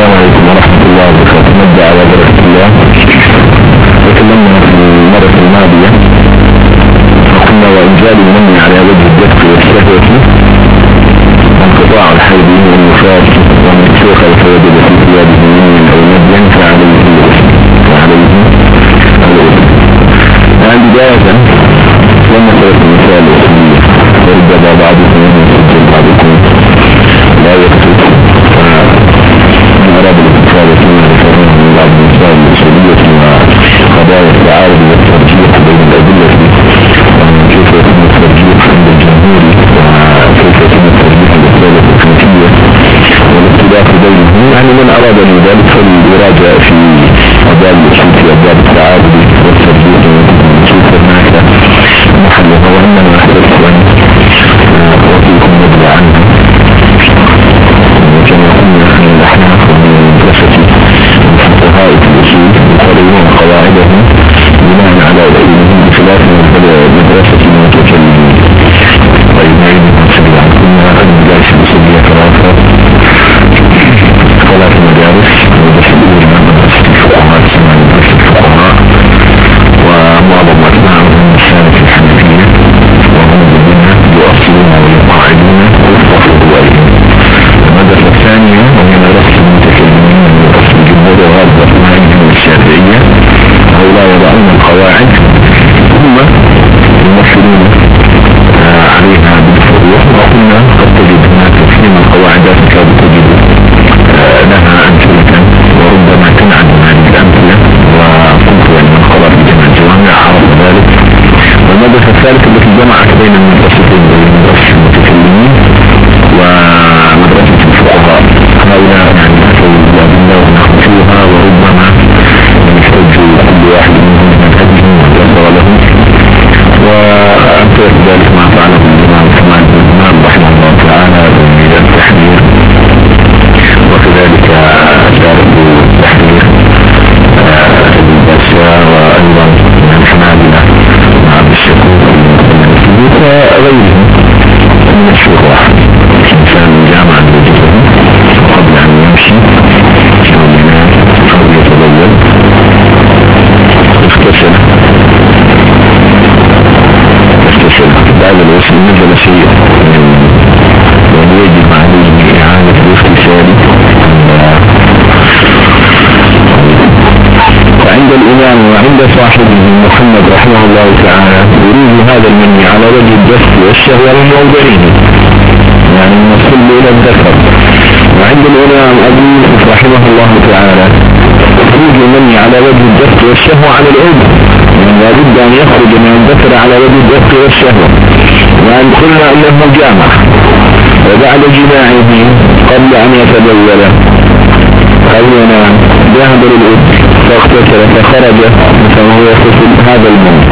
السلام عليكم ورحمة الله وبركاته. نبدأ على بركة الله. تكلمنا في المرة الماضية وقلنا وإنزال المني على وجه الدفق والشهوة وانقطاع الحيض والنفاس ومن استيقظ فوجد في ثيابه مني أو مديا فعليه الغسل. بداية لما ثلاث مثال وصلية ورد بعضكم ومسجل بعضكم لا يكتب فمن أراد الاستفادة فيما ذكرنا من بعض المثال الوصلية وقضايا التعارض والترجيح بين الأدلة وكيف يتم الترجيح عند الجمهور وكيف يتم الترجيح للأسئلة التكنيكية والاختلاف بينهم. يعني من أراد ذلك فليراجع في أبواب الأصول في أبواب التعارض والترجيح ونشوف هناك محلها وإنما أحدث أن وفيكم نبدأ عنها كما قلنا عن الأحناف ومن مدرسة الفقهاء في الأصول يقررون قواعدهم بناء على علمهم بخلاف مدرسة المتكلمين. طيب نعيد المنصبية كنا المدارس الأصولية ثلاث مدارس. المدرسة الأولى مدرسة الفقهاء تسمى مدرسة الفقهاء ومعظم أتباعهم الثالث الحنفية وهم الذين يؤصلون ويقاعدون وفق فضوائهم. المدرسة الثانية وهي مدرسة المتكلمين وأصل الجمهور وغالب أتباعهم الشافعية هؤلاء يضعون القواعد ثم يمثلون عليها بالفروع وقلنا قد تجد هناك تفهيم القواعدات كاد تجد لها أمثلة وربما تنعد هذه الأمثلة وقلت من قرأ في جمع الجوامع عرف ذلك. والمدرسة الثالثة التي جمعت بين المدرستين بين مدرسة المتكلمين ومدرسة الفقهاء هؤلاء يعني أتوا بأدلة ونحوها وربما يحتج كل واحد منهم بمذهبه ويسر له وأمثلة ذلك ما فعله الإمام عثمان بن عفان رحمه الله تعالى بالتحرير وكذلك شارك التحرير الباشا وأيضا من الحنابلة مع الشكوك وغيرهم من الشروح. الإنسان جامع بوجهه قبل أن يمشي أو ينام أو يتبول اغتسل بعد الوصول نزل شيء ويجب عليه إعادة الاغتسال. وعند الإمام وعند صاحبه محمد رحمه الله تعالى يريد هذا المني على وجه الدفق والشهوة من موضعه يعني من الصلب إلى الذكر. وعند الإمام أبو يوسف رحمه الله تعالى يريد المني على وجه الدفق والشهوة على العضو يعني لابد أن يخرج من الذكر على وجه الدفق والشهوة. وأن قلنا أنه جامع وبعد جماعه قبل أن يتبول أو ينام ذهب للعضو فاغتسل فخرج فهو يغتسل هذا المني.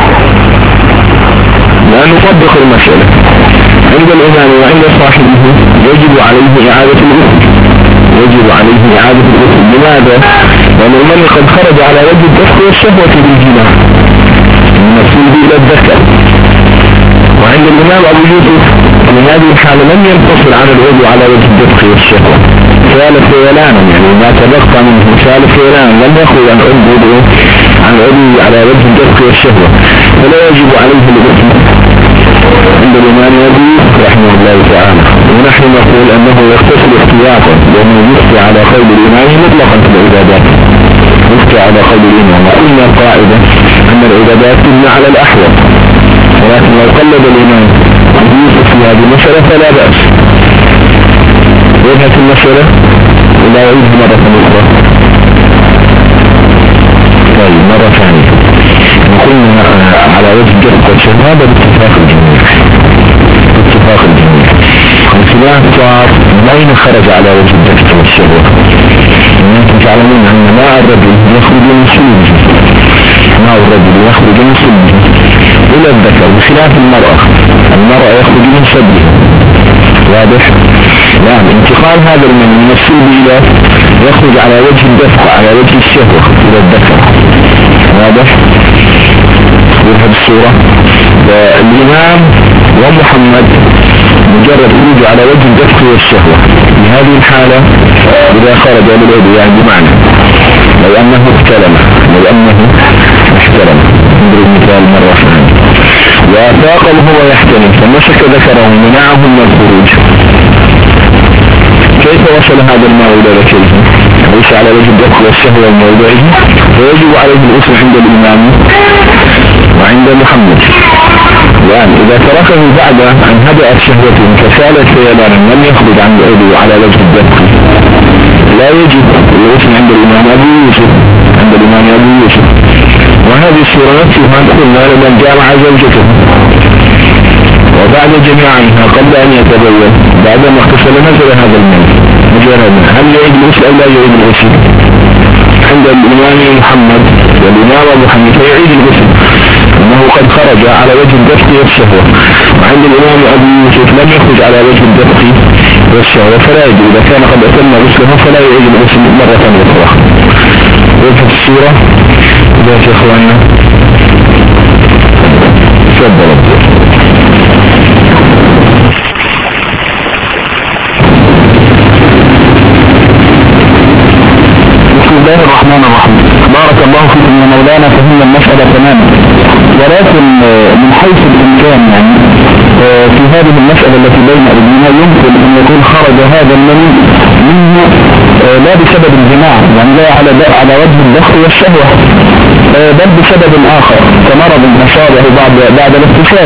لا نطبق المسألة. عند الإمام وعند صاحبه يجب عليه إعادة الغسل لماذا؟ لأن المني قد خرج على وجه الدفق والشهوة بالجماع من الصلب إلى الذكر. وعند الإمام أبو يوسف في هذه الحالة لم ينفصل عن العضو على وجه الدفق والشهوة سال فيلانا يعني ما تبقى منه سال فيلانا لم يخرج عن العضو على وجه الدفق والشهوة فلا يجب عليه الغسل عند الإمام أبو يوسف رحمه الله تعالى. ونحن نقول أنه يغتسل احتياطا لأنه يفتي على قول الإمام مطلقا في العبادات يفتي على قول الإمام. وقلنا القاعدة أن العبادات تبنى على الأحوط ولكن لو قلد الإمام أبو يوسف في هذه المسألة فلا بأس. وجهة المسألة ولا يعيدها مرة أخرى. طيب مرة ثانية وقلنا على وجه الدفق والشهوة هذا باتفاق الجميع الخلاف صار بين خرج على وجه الدفق والشهوة. أنتم تعلمون أن ماء الرجل يخرج من صلبه إلى الذكر بخلاف المرأة يخرج من صدره. واضح؟ نعم. انتقال هذا من الصلب إلى يخرج على وجه الدفق على وجه الشهوة إلى الذكر. واضح؟ بهذه الصورة الإمام ومحمد مجرد خروج على وجه الدفق والشهوة. في هذه الحالة إذا خرج للعضو يعني بمعنى لو أنه احتلم نضرب مثال مرة ثانية وأفاق وهو يحتلم فمسك ذكره منعه من الخروج، كيف وصل هذا الماء إلى ذكره؟ ليس على وجه الدفق والشهوة وموضعه، فيجب عليه الغسل عند الإمام وعند محمد. الآن إذا تركه بعد أن هدأت شهوته فسالت سيلانا لم يخرج عن العضو على وجه الدفق لا يجب الغسل عند الإمام أبي يوسف. وهذه الصورة نفسها قلنا لمن جامع زوجته وبعد جماعها قبل أن يتبول بعدما اغتسل نزل هذا الماء مجرد هل يعيد الغسل أو لا يعيد الغسل؟ عند الإمام محمد والإمام أبو حنيفة يعيد الغسل أنه قد خرج على وجه الدفق والشهوة، وعند الإمام أبو يوسف لم يخرج على وجه الدفق والشهوة فلا يجب، إذا كان قد أتم غسله فلا يعيد الغسل مرة أخرى. وجهة الصورة ذات يا إخواننا تفضل. بسم الله الرحمن الرحيم. بارك الله فيكم يا مولانا، فهمنا المسألة تماما، ولكن من حيث الإمكان يعني في هذه المسألة التي بين أيدينا يمكن أن يكون خرج هذا المني منه لا بسبب الجماع يعني لا على وجه الدفق والشهوة بل بسبب آخر كمرض أصابه بعد الاغتسال.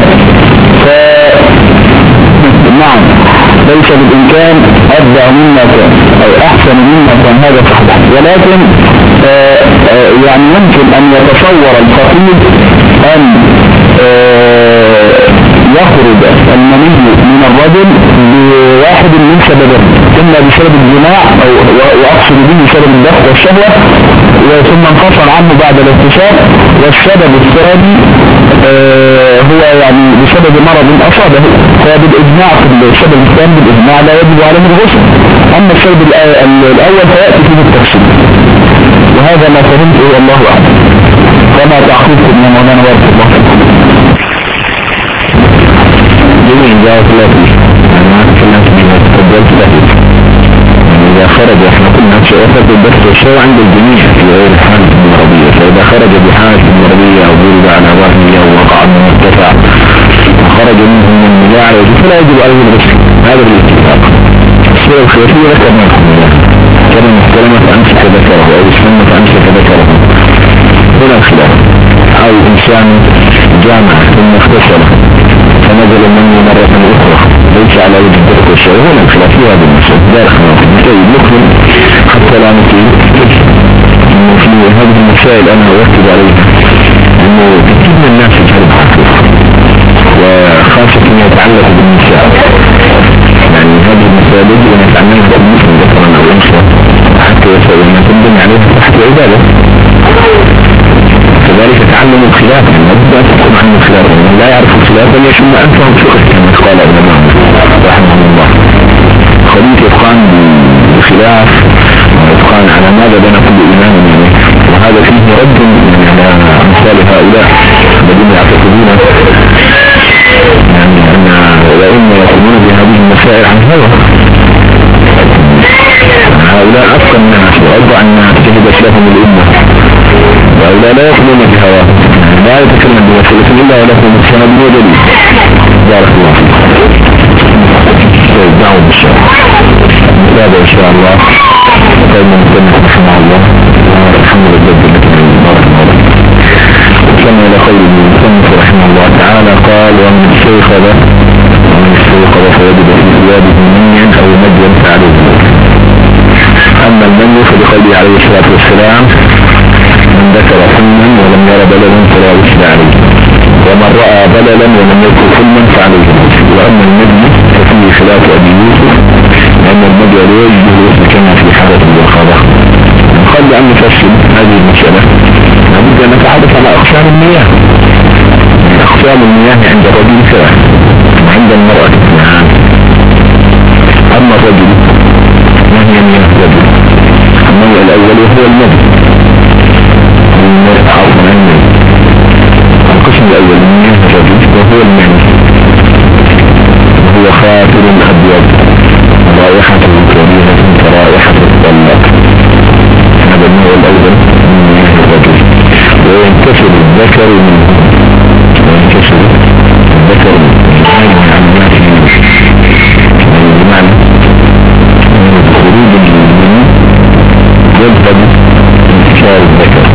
نعم ليس بالإمكان أبدع مما كان أو أحسن مما كان، هذا صحيح، ولكن يعني يمكن أن يتصور الفقيه أن يخرج المني من الرجل بواحد من سببين، إما بسبب الجماع أو وأقصد به سبب الدفق والشهوة ثم انفصل عنه بعد الاغتسال، والسبب الثاني هو يعني بسبب مرض أصابه، فبالإجماع في السبب الثاني بالإجماع لا يجب عليه الغسل. أما السبب الأول فيأتي فيه التفصيل، وهذا ما فهمته والله أعلم. وما تعقيبكم يا مولانا بارك الله فيكم؟ جميل جاءت الله فيه. أنا أتكلمت بما تقبلت له إذا خرج احنا قلنا شيء الدفع والشهوة عند الجميع في غير الحالة المرضية، فإذا خرج بحالة مرضية أو ضرب على ظهره أو وقع من مرتفع وخرج منه من النزاع فلا يجب عليه الغسل، هذا الاتفاق. الصورة الخلافية ذكرنا كان المحترمة فأمسك ذكره أو السنة فأمسك ذكره، هنا الخلاف. أو إنسان جامع ثم اغتسل فنزل منه مرة أخرى ليس على وجه الدفق والشهوة، هنا الخلاف في هذا المسألة لا خلاف ممكن حتى لا نتيجة في هذه المسائل. أنا أركز عليها أنه كثير من الناس يجهل الحقيقة وخاصة فيما يتعلق بالنساء، يعني هذه المسائل يجب أن يتعلمها بالمسلم ذكرا أو أنثى حتى يسأل ما تنبني عليه تحت عبادة. كذلك تعلم الخلاف، يعني لابد أن تكون عن الخلاف، من لا يعرف الخلاف أن يشم أنفهم فقه كما قال الإمام رحمه الله. خليك يتقان بالخلاف ويتقان على ماذا بين كل إمام يعني، وهذا فيه رد على أمثال هؤلاء الذين يعتقدون يعني أن وإن يقومون بهذه المسائل عن هوى. هؤلاء أفقى الناس وأرضع الناس شهدت لهم الأمة، وهؤلاء لا يقومون بهواه، لا يتكلم بوسيلة إلا ولهم السند ودليل. بارك الله فيكم. دعوة بالشرع هذا إن شاء الله قيم المسلمين رحمه الله والحمد لله بارك الله. وكما إلى قول المسلمين رحمه الله تعالى قال ومن استيقظ فوجد في ثيابه منيا أو مجيا فعليه. أما المني فبقوله عليه الصلاة والسلام من ذكر حلما ولم يرى بللا فلا غسل عليه، ومن رأى بللا ولم يذكر حلما فعليه. وأما المجي ففيه خلاف أبي يوسف لأن المجي لا يجب الغسل كما في حالة الوخاضة. قبل أن نفصل هذه المسألة لابد أن نتحدث على أقسام المياه. أقسام المياه عند الرجل ثلاث وعند المرأة اثنان. أما الرجل ما هي مياه الرجل؟ النوع الأول وهو المجي. القسم الأول من مياه الرجل وهو المني، وهو وهو خاتم أبيض رائحته كريهة كرائحة الطلاق. هذا النوع الأول من مياه الرجل. وينكسر الذكر منه، وينكسر الذكر منه بمعنى خروج المني يذهب انتشار الذكر.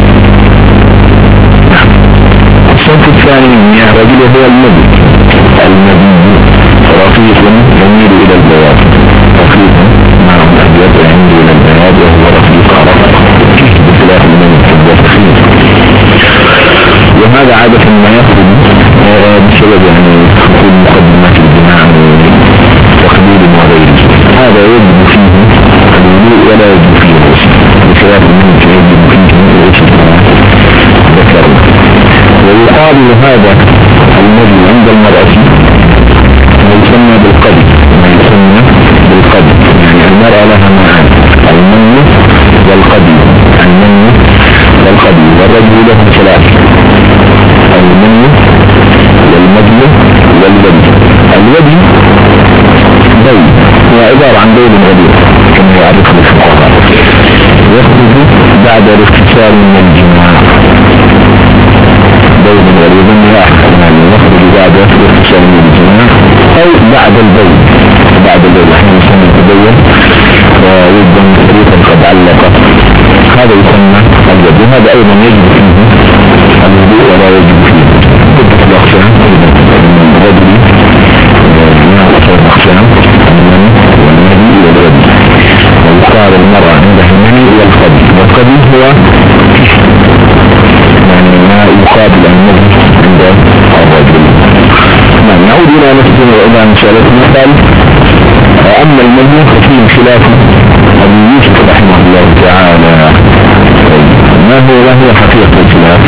الصنف الثاني من مياه الرجل هو المدي. المدي رقيق يميل إلى البياض، رقيق معه أبيض يميل إلى البياض وهو رقيق عرق بخلاف المني التخين. وهذا عادة ما يخرج بسبب دخول مقدمات الجماع وتقليل وغيره. هذا يجب فيه الوضوء ولا يجب فيه الغسل بخلاف المني يجب فيه الغسل ذكرنا. ويقابل هذا المدي عند المرأة ما يسمى بالقدر، يعني المرأة لها معان: المني والقدر، والرجل له ثلاث: المني والمدي والودي. الودي بيض، هو عبارة عن بيض غليظ كما يعرف الفقهاء، يخرج بعد الاغتسال من الجماع. بيض غليظ يخرج بعد الاغتسال من الجماع أو بعد البيض. احنا نسمى التبين ويبدأ فريقا قد علق، هذا يسمى الودي. هذا أيضا يجب فيه الوضوء ولا يجب فيه ضد الأقسام. الرجل ينقص الأقسام: المني والمدي والودي. ويقال المرأة عندها المني والقدر هو ما يقابل المدي عند الرجل. نعود إلى نفسه وإلى مسألتنا. قال: أما المدي ففيه خلاف أبي يوسف رحمه الله تعالى. ما هي حقيقة الخلاف؟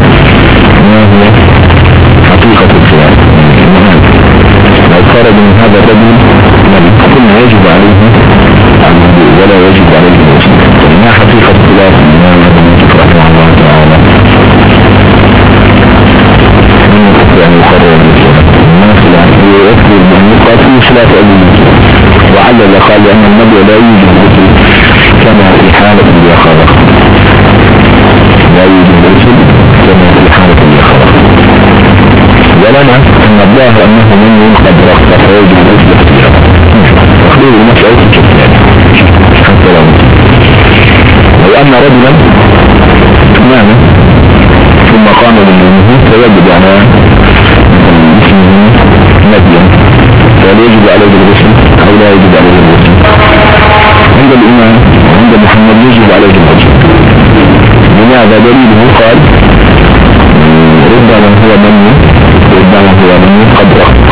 لو خرج من هذا الرجل مدي قلنا يجب عليه الوضوء ولا يجب عليه الغسل. ما حقيقة الخلاف الإمام أبي يوسف رحمه الله تعالى؟ يعني يقرر ما خلاف يذكر بأن يقال فيه خلاف أبي يوسف، وعلل قال لأن المدي لا يوجد غسل كما في حالة اليقظة، ولنا أن الظاهر أنه من قد رخص فيجب غسل اختياره. تخليل المسألة كالتالي حتى لو أن رجلا نام ثم قام بالنوم فيجب على اسمه مديا، فهل يجب عليه الغسل أو لا يجب عليه الغسل؟ عند الإمام وعند محمد يجب عليه الغسل. لماذا؟ دليله قال: ربما هو من قد رخص.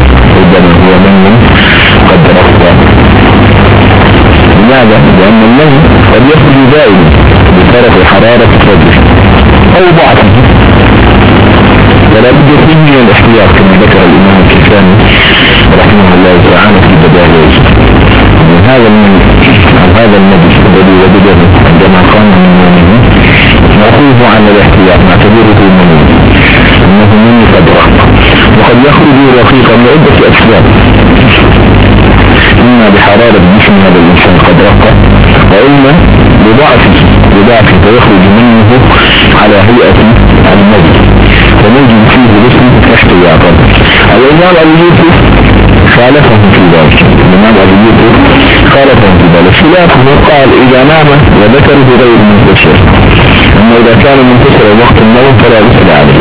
لماذا؟ لأن المني قد يخرج دائما بطرف حرارة الرجل أو ضعفه، ولا بد فيه من الاحتياط كما ذكر الإمام الكشاني رحمه الله تعالى في بداية هذا النبي الذي وجده عندما قام من نومه نأخذه على الاحتياط نعتبره مني انه مني قد رخص، وقد يخرج رقيقا لعدة أسباب: إما بحرارة جسم هذا الإنسان قد رقى، وإما بضعفه فيخرج منه على هيئة المدي ونجد فيه الاسم احتياطا. الإمام أبي يوسف خالفه في ذلك. خلافه قال: إذا نام وذكره غير منتشر، أما إذا كان منتشر وقت النوم فلا غسل عليه.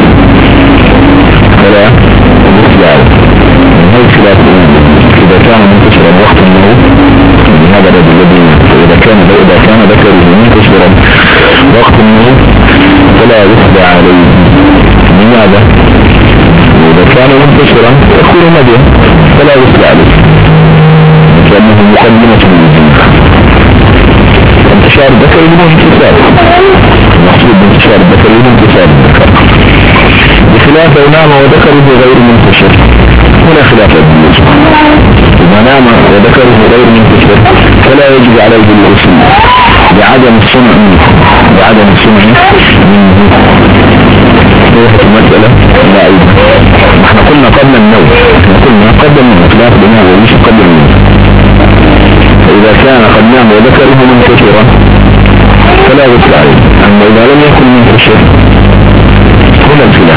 هذا خلاف إذا كان منتشرا وقت النوم هذا الذي إذا كان ذكره منتشرا وقت النوم فلا غسل عليه. لماذا؟ إذا كان منتشرا يكون مديا فلا غسل عليه لأنه مقدمة للجنة. انتشار الذكر بدون انتشار، المقصود بانتشار الذكر بدون انتشار الذكر، بخلاف لو نام وذكره غير منتشر هنا خلاف الجنة. إذا نام وذكره غير منتشر فلا يجب عليه الغسل لعدم السمع منه. وضحت المسألة؟ لا أيضا. احنا قلنا قبل النوم، خلاف الإمام والغسل قبل النوم. فإذا كان قد نام وذكره منتشرا فلا غسل عليه. أما إذا لم يكن منتشر هنا الخلاف.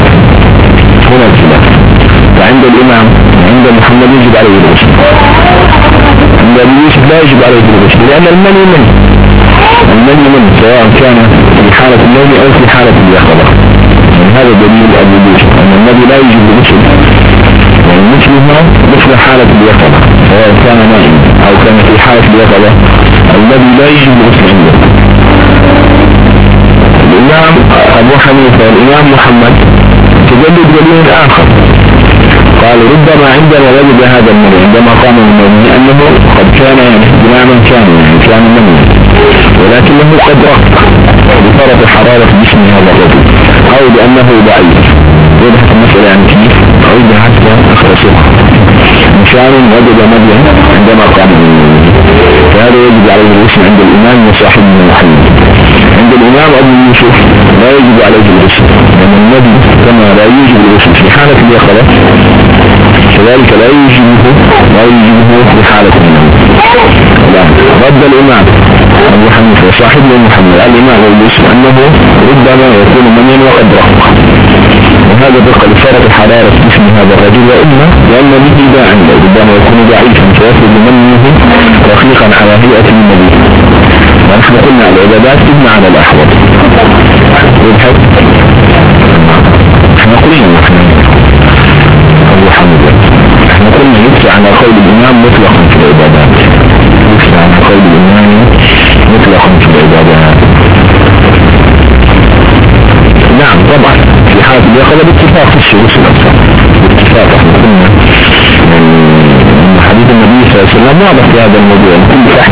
فعند الإمام عند محمد يجب عليه الغسل، عند أبي يوسف لا يجب عليه الغسل، لأن المني منه سواء كان في حالة النوم أو في حالة اليقظة. هذا دليل أبي يوسف أن النبي لا يجب الغسل، مثلها مثل حالة اليقظة، سواء كان نائم أو كان في حالة اليقظة الذي لا يجب الغسل عنده. الإمام أبو حنيفة والإمام محمد تجدد دليل آخر، قال ربما عندما وجد هذا المني عندما قام النوم لأنه قد كان بناما كان مني، ولكنه قد رق بفرط حرارة جسم هذا الرجل أو لأنه ضعيف. وضحت المسألة يعني كيف؟ أعيدها حتى أخلصها. إنسان وجد مديا عندما قام النوم فهذا يجب عليه الغسل عند الإمام وصاحب محمد. عند الإمام أبو يوسف لا يجب عليه الغسل، لأن النبي كما لا يجب الغسل في حالة اليقظة كذلك لا يجبه في حالة النوم. رد الإمام أبو حنيفة وصاحبه محمد الإمام أبو يوسف أنه ربما يكون منيا وقد رق، وهذا بقى لفرط حرارة جسم هذا الرجل، وإما لأن به داعا ربما يكون ضعيفا فيخرج منه رقيقا على هيئة النبي. ونحن قلنا العبادات تبنى على الأحوال. احنا قلنا أبو حمد احنا قلنا يدفع على قول الإمام مطلقا في العبادات، يدفع على قول الإمام مطلقا في العبادات. نعم طبعا في حالة اليقظة باتفاق في الشروط الأصل، باتفاق. احنا قلنا حديث النبي صلى الله عليه وسلم واضح في هذا الموضوع، كل فحل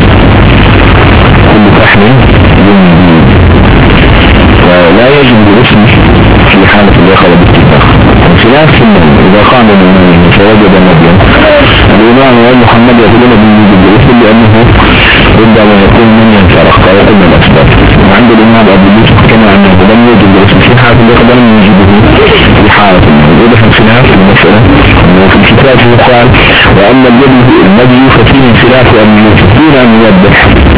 فلا يجب الغسل في حالة اليقظة باتفاق، خلاف النوم. إذا قام الإمام فوجد مديا الإمام ومحمد يقولون بالوجوب الغسل لأنه ربما يكون منيا فرق ويقوم الأسباب. وعند الإمام أبو يوسف كما أنه لم يجب الغسل في حالة اليقظة لم يجبه في حالة النوم. وضح الخلاف في المسألة وفي الكتاب قال وأما الذي ففيه خلاف أبي يوسف دون أن يوضح.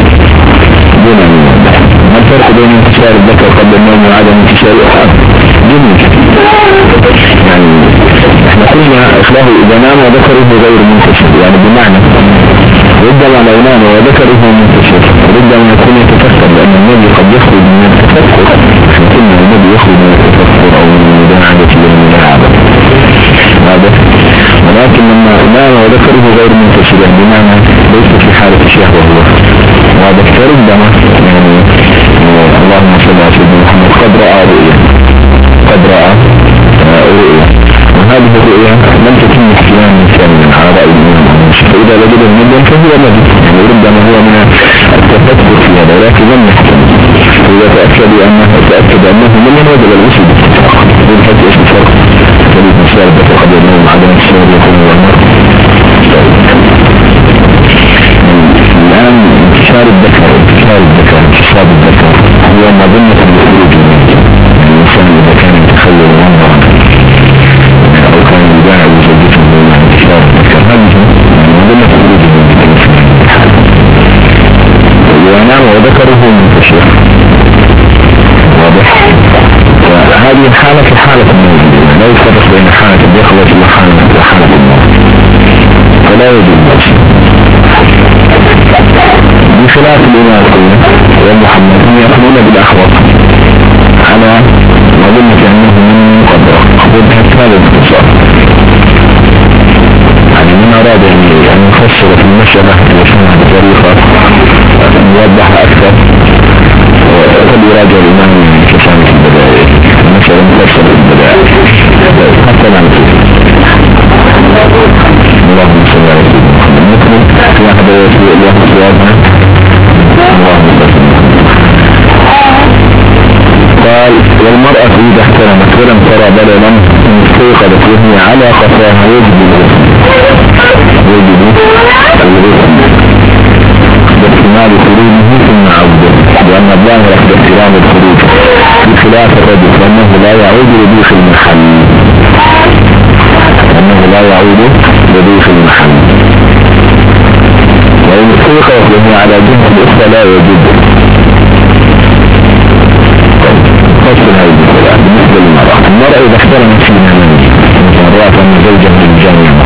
ما الفرق بين انتشار الذكر قبل النوم وعدم انتشار جميل؟ يعني احنا قلنا اخلاه اذا نام وذكره غير منتشر، يعني بمعنى ربما لو نام وذكره منتشر ربما يكون يتفكر، لان النبي قد يخرج من التفكر. احنا قلنا النبي يخرج من التفكر او من المداعبة والملاعبة هذا، ولكن لما نام وذكره غير منتشر بمعنى ليس في حالة الشهوة هو وهذا ربما يعني اللهم صل على سيدنا محمد قد رأى رؤيا وهذه الرؤيا لم تكن احتمالا ثانيا على رأي الإمام، فإذا وجد النبي فهو نبي، يعني ربما هو من التفكر في هذا ولكن لم يحتمل. فإذا تأكد أنه من وجد الغسل بالاتفاق. يبحث ايش الفرق بين انتشار الذكر قبل النوم وعدم انتشار اليقظة والنار؟ الآن انتشار الذكر هو مظنة بخروج الإنسان إذا كان يتخيل منظرا أو كان يداعي زوجته من انتشار الذكر، هذه مظنة بخروج الإنسان وينام وذكره منتشر. واضح؟ فهذه الحالة في حالة النوم، لا يفرق بين حالة اليقظة وحالة النوم، فلا يجوز الغسل. بخلاف الإمام ومحمد يقولون بالأحوط على مظنة أنه من مقدر وضحت هذا الاختصار. يعني من أراد أن يفسر في المسألة ويفهمها بطريقة موضحة أكثر فليراجع الإمام كفانة البدائع، المسألة مفسرة البدائع حتى لا نفسه. اللهم صل على سيدنا محمد. نكمل في أحد الأيام السؤالنا. قال والمرأة إذا احترمت ولم ترى بللا استيقظت وهي على قفاها يجب الغسل باحتمال خروجه ثم عوده، لأن الظاهر في احترام الخروج بخلاف الرجل فإنه لا يعود لضيق المحل، وإن الطريق يخدمه على جنس الأخرى لا يجب. فصل هذه الصلاة بالنسبة المرأة إذا احترمت في منامه مثلا رأت أن زوجها من الجامعة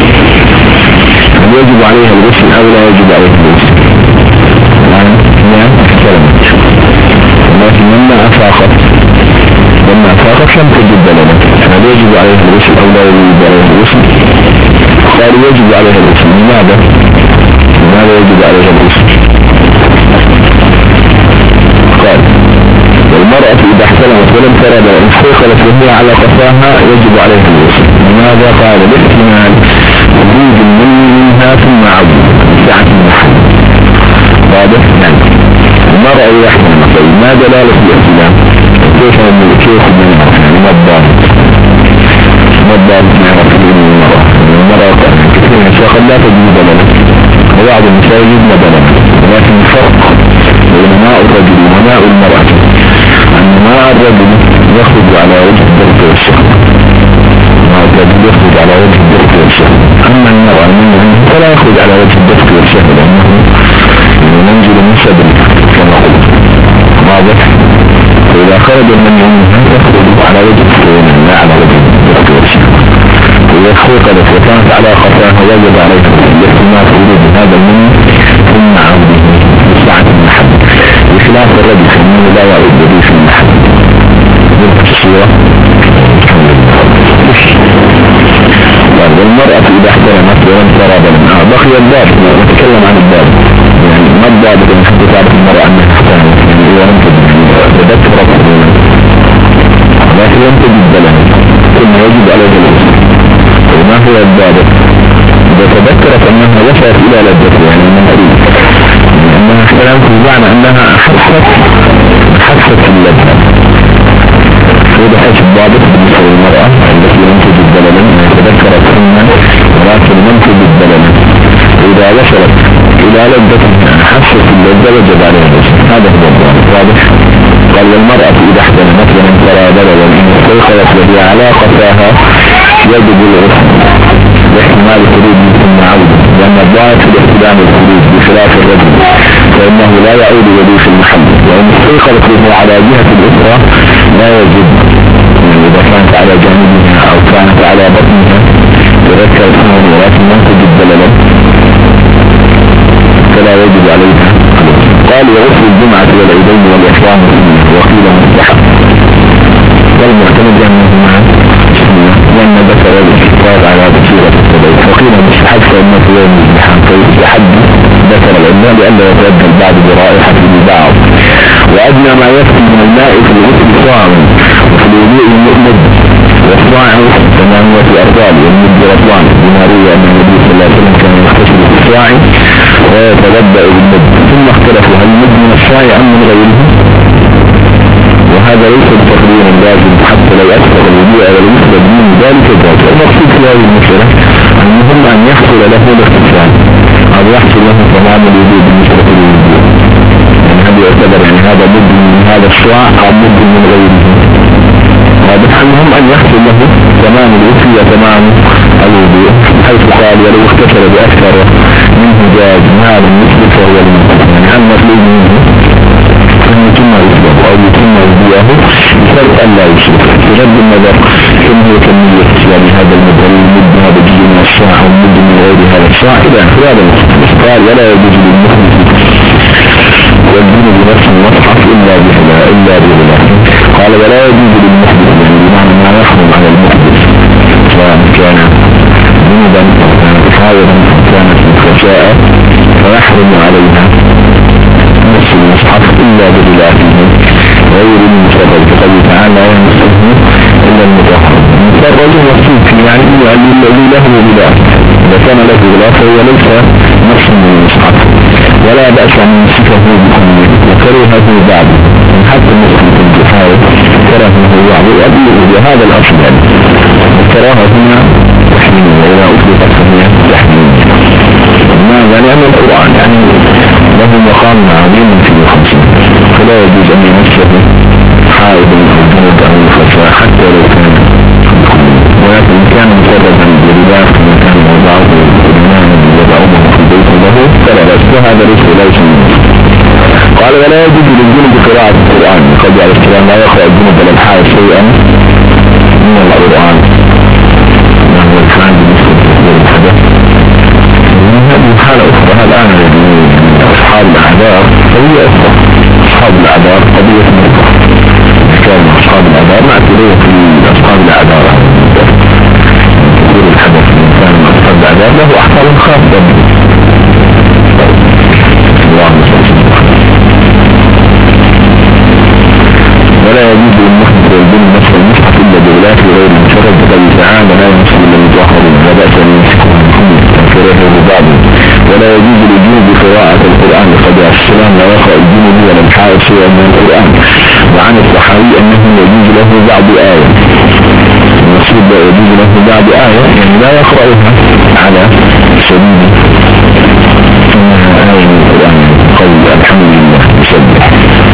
هل يجب عليها الغسل أو لا يجب عليها الغسل؟ هي احترمت ولكن لما أفاقت لم تجد بلدا، هل يجب عليها الغسل أو لا يجب عليها الغسل؟ قال يجب عليها الغسل. لماذا يجب عليها الغسل؟ قال والمرأة إذا احتلمت ولم ترى وإن استيقظت وهي على قفاها يجب عليها الغسل. لماذا؟ قال باحتمال وجود المني منها ثم عود ساعة المحل. واضح؟ يعني المرأة إذا احتلمت ما دلالة الاحتلام؟ كيف نعرف يعني ما الضابط نعرف المرأة كثير من الشيخ لا تجد بلدا وبعض النساء يجدن بلدا، ولكن الفرق بين ماء الرجل وماء المرأة أن ماء الرجل يخرج على وجه الدرك والشهر، أما المرأة فلا يخرج على وجه الدرك والشهر لأنه ينزل من صدره كما قلت. واضح؟ فإذا خرج المني منها يخرج على وجه السنة لا على وجه الدرك والشهر. وإذا استيقظت وكانت على خفاها وجب عليها الاحتمال في وجود هذا المني ثم عوده بساعة المحل، بخلاف الرجل فإنه لا يعود به في المحل. الصورة والمرأة إذا احترمت ولم ترى بلدا بقي الباب، نتكلم عن الباب يعني ما الباب إذا حتى تعرف المرأة أنها احترمت يعني إذا لم تذكرت لكن لم تجد بلدا ثم يجب عليها الغسل. وما هو الباب؟ إذا تذكرت أنها وصلت إلى لذته يعني أنها احترمت بمعنى أنها حست اللذة، وإذا حيث الضابط بالنسبة للمرأة التي لم تجد بلدا تذكرت سنة ولكن لم تجد بلدا، وإذا وصلت إلى لذتها حست اللذة وجب عليها الغسل. هذا هو الضابط. واضح؟ قال والمرأة إذا احترمت ولم ترى بلدا إن استيقظت وهي على قفاها يجب الغسل باحتمال خروج ثم عودة، لأن الضابط في الاحتلام الخروج بخلاف الرجل فإنه لا يعود يدوش المحل. وإن استيقظت وهو على جهة الأخرى لا يجب، إذا كانت على جانبها أو كانت على بطنها تذكر ثمن ولكن لم تجد بلدا فلا يجب عليها. قال وغسل الجمعة والعيدين والإحرام وقيل مستحب، والمعتمد أنهما لأن ذكر الاستقرار على بصيرة السبيل، وقيل مستحب فإنه يوم الامتحان فيستحب ذكر العلماء لأنه يتبدل البعض برائحة البعض. وأدنى ما يكفي من الماء في الغسل صاع وفي الوضوء مؤمد، والصاع 8 أرطال والمد رطوان، بما روي أن النبي صلى الله عليه وسلم كان يغتسل في الصاع ويتبدأ بالمد. ثم اختلفوا هل المد من الصاع أم من غيره، وهذا ليس بتقدير لازم حتى لو أكثر الوضوء على الغسل بدون ذلك الجواز. المقصود في هذه المسألة المهم أن يحصل له الاغتسال أو يحصل له تمام الوضوء بالنسبة للوضوء، يعني هذا يعتبر يعني هذا مد من هذا الصاع أو مد من غيره. واضح؟ المهم أن يحصل له تمام الغسل وتمام الوضوء، حيث قال ولو اغتسل بأكثر منه جاز ما لم يثبت فهو المطلوب، يعني أن مطلوب منه أن يتم غسله أو يتم وضوءه بشرط أن لا يشرك، بغض النظر كم هي كمية يعني هذا المد هذا جزء من الصاع أو مد من غير هذا الصاع إلى آخر. هذا قال ولا يجوز للمحدث والدين بنفس المصحف إلا بغلا. قال ولا يجوز للمحدث يعني بمعنى ما يحرم على المحدث سواء كان ذنبا أو كانت حاضرا أو كانت مخشاء فيحرم عليها نفس المصحف إلا بغلافه غير المفرد، فقال تعالى يمسه إلا المطهر. المفرد مكتوب يعني الذي له غلاف، إذا كان له غلاف فهو ليس نفس المصحف ولا بأس أن يمسكه بكمه، وكرهه بعض حتى المسلم في الجحاوة كرهه بعض وهذا الأصل يعني الكراهة هنا تحميل، وإذا أطلقت فهي تحميل. ماذا؟ لأن القرآن يعني له مقام عظيم في الخمسين، فلا يجوز أن يمسه حائط الخفاء حتى لو كان، ولكن كان مفردا بلباس مكان وضعه الإمام وضعه في بيت له فلا بأس، وهذا ليس قال ولا يجوز للجنب بقراءة القرآن. قد على السلام لا يقرأ الجنب ولا الحائط شيئا من القرآن، نحو الفعل بالنسبة للحدث. ومن هذه الحالة أخرى الآن أصحاب الأعذار قضية أخرى. أصحاب الأعذار قضية أخرى، كان أصحاب الأعذار معتبرية في أصحاب الأعذار تقول الحدث الإنسان من أصحاب الأعذار له أحكام خاصة. ولا يجوز للمحدث والجن نفس المصحف إلا بغلاف غير المشرد بل تعالى لا يمسك إلا المظاهرون لا بأس أن يمسكه من تنكره ببعضه. ولا يجوز للجن بقراءة القرآن لقد السلام لا يقرأ الجن ولا الحائط شيئا من القرآن. وعن الصحابي أنه يجوز له بعض آية، المقصود لا يجوز له بعض آية يعني لا يقرأها على سبيل إنها آية من القرآن قول الحمد لله يسبح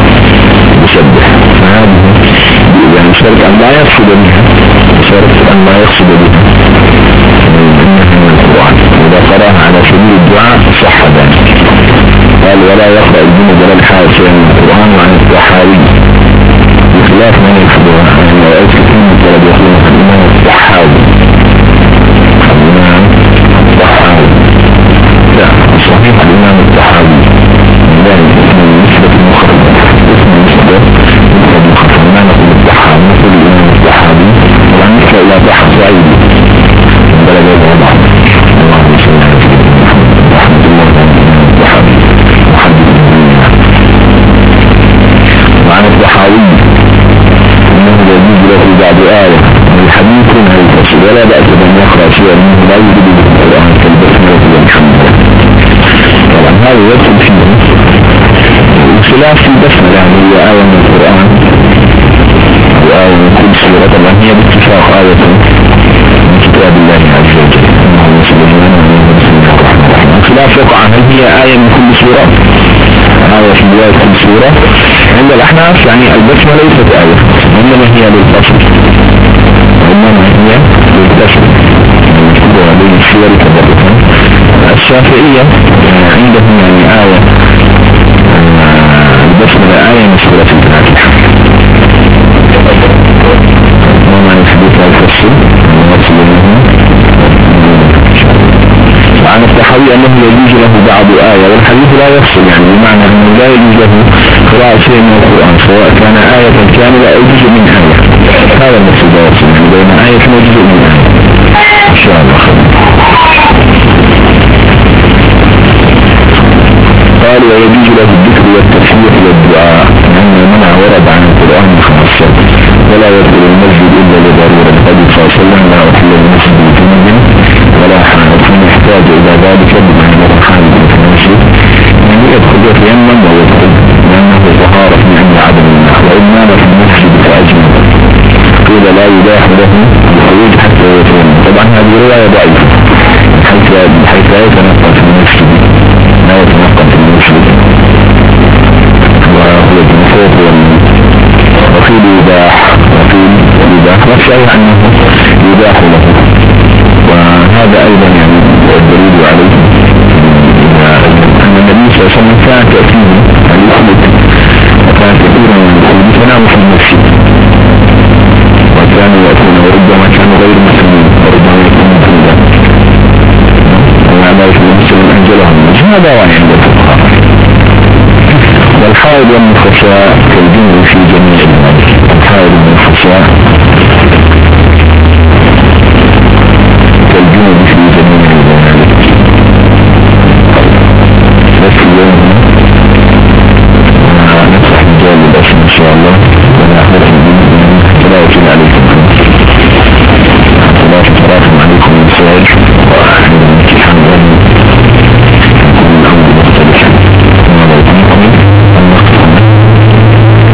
فهذه يعني شرط أن لا يقصد بها، شرط أن لا يقصد بها إنها من القرآن، وإذا قرأها على سبيل الدعاء صح ذلك. قال ولا يقرأ الجنب ولا الحائط شيئا من القرآن. وعن الصحابي بخلاف من يحفظها يعني رأيت كثير من طلب يقولون الإمام الصحابي لا صحيح الإمام الصحابي لا اسم نسبة مخرجة، اسم نسبة مخرجة ما نقول الصحابي نقول الإمام الصحابي وعن نسبة إلى بحر سعيدي بلد الوضع. اللهم صل على سيدنا محمد رحمة الله الصحابي محدث الدنيا. وعن الصحابي انه يجوز له بعض آية والحديث هل الفصل ولا بأس بأن يقرأ شيئا منه لا يجب به القرآن كالبسملة والحمد. طبعا هذا يدخل فيه الخلاف في البسملة يعني هي آية من القرآن وآية من كل سورة، طبعا هي باتفاق آية من كتاب الله عز وجل. الخلاف يقع هل هي آية من كل سورة، آية في بداية كل سورة. عند الأحناف يعني البسمة ليست آية إنما هي للفصل، إنما هي للفصل المشهورة بين السور كذلك. الشافعية عندهم يعني آية البسمة آية من سورة الفاتحة وما يحدث الفصل الموصل منه. وعن الصحابي أنه يجوز له بعض آية والحديث لا يفصل يعني بمعنى أنه لا يجوز له قراءة شيء من القرآن سواء كان آية كاملة أو جزء من آية. هذا المقصود يفصل يعني بين آية وجزء من آية إن شاء الله. قال ويجوز له الذكر والتسبيح والدعاء لأن المنع ورد عن القرآن خاصة ولا يدخل المسجد إلا لضرورة. النبي صلى الله عليه وسلم لا أحل المسجد بجنب ولا حائط يحتاج إلى ذلك بما أنه حادث في المسجد يعني يدخل يتيمم ويدخل لأنه طهارة من عند عدم الله. وإن نام في المسجد فأجمل قيل لا يباح له الخروج حتى يتيمم. طبعا هذه رواية ضعيفة حيث لا يتنقل في المسجد، لا يتنقل في المسجد وهو جنفوه وقيل يباح والشيء أنه يباح له. وهذا أيضا يعني الدليل عليه أن النبي صلى الله عليه وسلم كان تأتيه الإخوة وكان كثيرا من الإخوة تنام في المسجد وكانوا يأتون وربما كانوا غير مسلمين وربما يكونوا في ذلك ومع ذلك المسلم أنجلهم هذا وعي عند الفقهاء. والحائض والنفساء كالجن في جميع المالك. الحائض والنفساء كالجنوب في جميع المالك بس اليوم نفتح مجال الأسم إن شاء الله ونحن تلاوة عليكم عليكم المساج وأحد الامتحان كل الأمر مختلف وما لا يمكن أن نقصد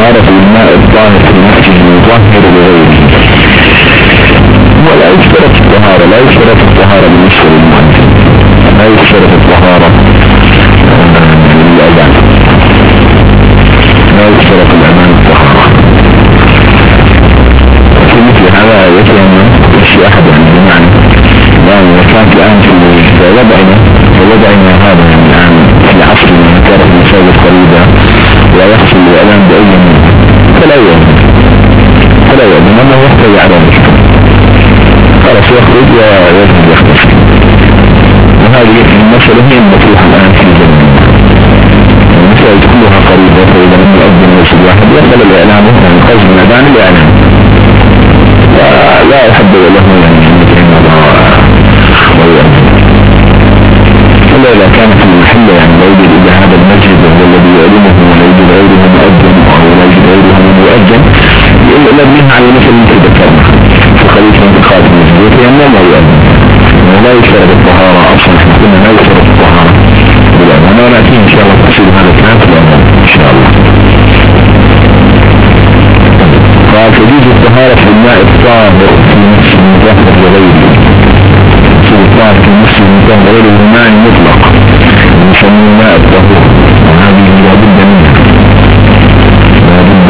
الطهارة الماء الطاهر في نفسه مطهر لغيره. ولا يشترط الطهارة، لا يشترط الطهارة بالنسبة للمؤذن، لا يشترط الطهارة للأذان، لا يشترط الأذان الطهارة. في مثل هذا يتيمم يمشي أحد عن جماعة يعني وكانت الآن وضعنا هذا الآن في عصرنا كانت المساجد قريبة ويحصل الإعلام بأي منه فلا يؤمن أنه يحتاج على ذلك، خلاص يخرج ويجب يختفي. وهذه المسألة هي المطروحة الآن في زماننا، المساجد كلها قريبة، فإذا لم يؤذن مسجد واحد يقبل الإعلام من قصد الأذان الإعلام، لا يحدد له إلا إذا كان في المحل يعني لا يوجد إلا هذا المسجد وهو الذي يعلمه ولا يوجد غيره مؤذن أو لا يوجد غيره مؤذن، إلا منها على مثل التي ذكرنا في خليفة انتخاب المسجد ينام ويؤذن، ولا يشترط الطهارة أصلا. احنا قلنا لا يشترط الطهارة بالأذان، ونأتي إن شاء الله تفصيل هذا الكلام في الأذان إن شاء الله. قال تجوز الطهارة في الماء الطاهر في نفس المطهر لغيره، في الطاهر في نفس المطهر لغيره الماء المطلق يسمى الماء الطهور، وهذه لابد منها، لابد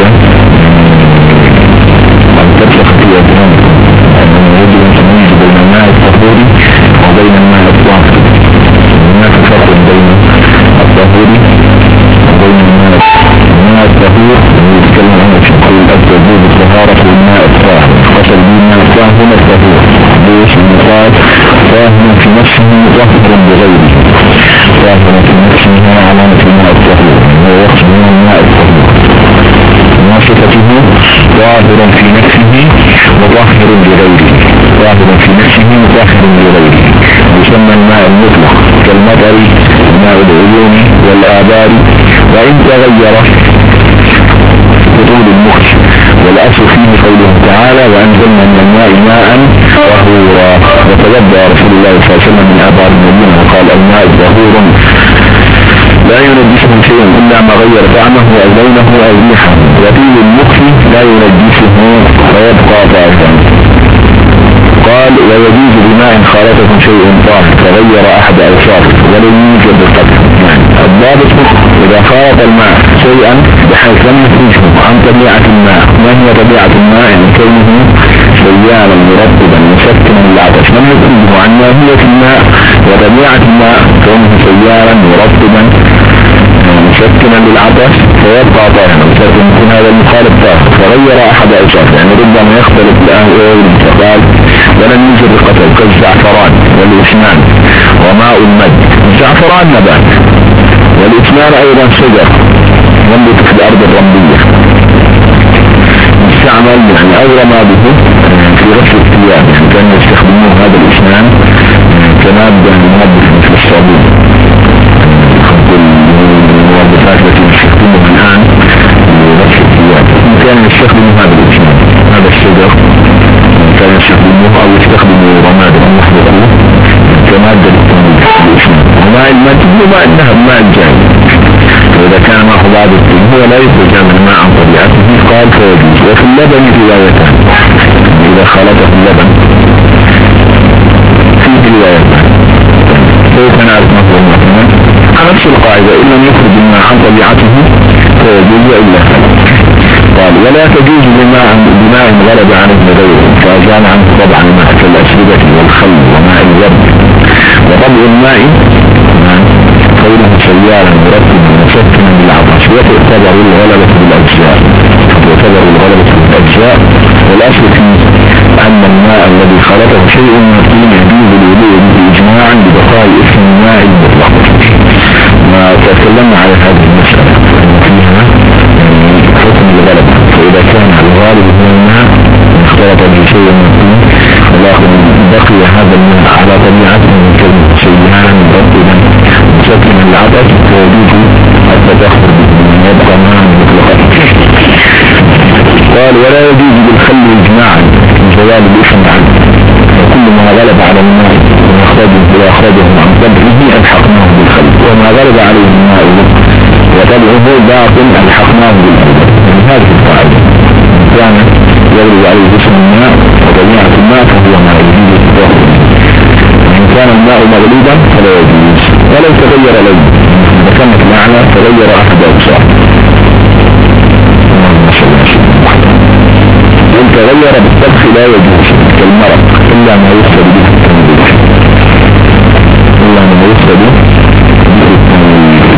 أن تفرق في أذهانكم أنه يجب أن تميز بين الماء الطهور وبين الماء الطاهر. هناك فرق بين الطهور وبين الماء الطهور يتكلم عنه في قول تجوز الطهارة في الماء الطاهر، قصد بالماء الطاهر هنا الطهور، ليش؟ المقال طاهر في نفسه مطهر بغيره، طاهر في نفسه هي علامة الماء الطهور، هو يقصد من الماء الطهور وصفته طاهر في نفسه مطهر بغيره، طاهر في نفسه مطهر بغيره. يسمى الماء المطلق كالمطر ماء العيون والآبار، وإن تغير فضول المخ، والأصل فيه قوله تعالى وأنزلنا من الماء ماء طهورا. وتوضأ رسول الله صلى الله عليه وسلم من آبار المدينة وقال الماء طهور لا ينجسه شيء إلا ما غير طعمه أو لونه أو ريحه، وطيب المخ لا ينجسه فيبقى طاهرا. قال ويجوز بماء خالطه شيء طاهر فغير أحد أوصافه ولم يوجد القدر. الضابط إذا خالط الماء شيئا بحيث لم يخرجه عن طبيعة الماء، ما هي طبيعة الماء؟ يعني كونه سيالا مرطبا مسكنا للعطش، لم يخرجه عن ماهية الماء وطبيعة الماء كونه سيالا مرطبا مسكنا للعطش فيبقى طاهرا، فيكون هذا المخالط طاهر فغير أحد أوصافه، يعني ربما يختلف الآن قال ولم يوجد القتل كالزعفران والإثنان وماء المد. الزعفران نبات والإثنان أيضا شجر ينبت في الأرض الرملية، يستعمل يعني أغرى ما به في غسل الثياب، يعني كانوا يستخدمون هذا الإثنان كمادة منظف مثل الصابون، المنظفات التي يستخدمونها الآن لغسل الثياب كانوا يستخدمون هذا الإثنان، هذا الشجر كان يستخدموه أو يستخدموا رماد ومحبطوه كمادة للتنظيف بالإثنان. وماء المد وماء النهر ماء الجاري، فإذا كان ماء بعض الطين هو لا يخرج من الماء عن طبيعته قال فيجوز. وفي اللبن روايتان، إذا خلطه اللبن فيه روايتان، كيف نعرف ما هو الماء؟ على نفس القاعدة إن لم يخرج الماء عن طبيعته فيجوز إلا خلط. قال ولا تجوز بماء غلب عنه غيره فأزال عنه طبع الماء كالأسودة والخل وماء الورد. وطبع الماء كونه سيالا مرتبا مسكنا بالعطش، وتعتبر الغلبة بالأجزاء، والأصل فيه أن الماء الذي خلطه شيء مطين يجوز الوضوء به إجماعا ببقاء اسم الماء المطلق. ما تكلمنا على هذه المسألة فيها حكم الغلبة، فإذا كان الغالب هو الماء اختلط به شيء مطين ولكن بقي هذا الماء على طبيعته كونه سيالا مرتبا مسكنا العطش فيجوز التدخل به يبقى ماء مطلقا. قال ولا يجوز بالخل إجماعا زوال الاسم عنه، وكل ما غلب على الماء وأخرجه عن طبعه ألحقناه بالخل، وما غلب عليه الماء وتبعه باطل الحقناه بالأول. يعني هذه القاعدة كان يغلب عليه جسم الماء وطبيعة الماء فهو ما يجوز الطهر، وإن كان الماء مغلوبا فلا يجوز ولو تغير لون كانت الأعلى تغير أحد أوصاف. وإن تغير بالطبخ لا يجوز كالمرق إلا ما يفسد به التنظيف، إلا ما يفسد به التنظيف.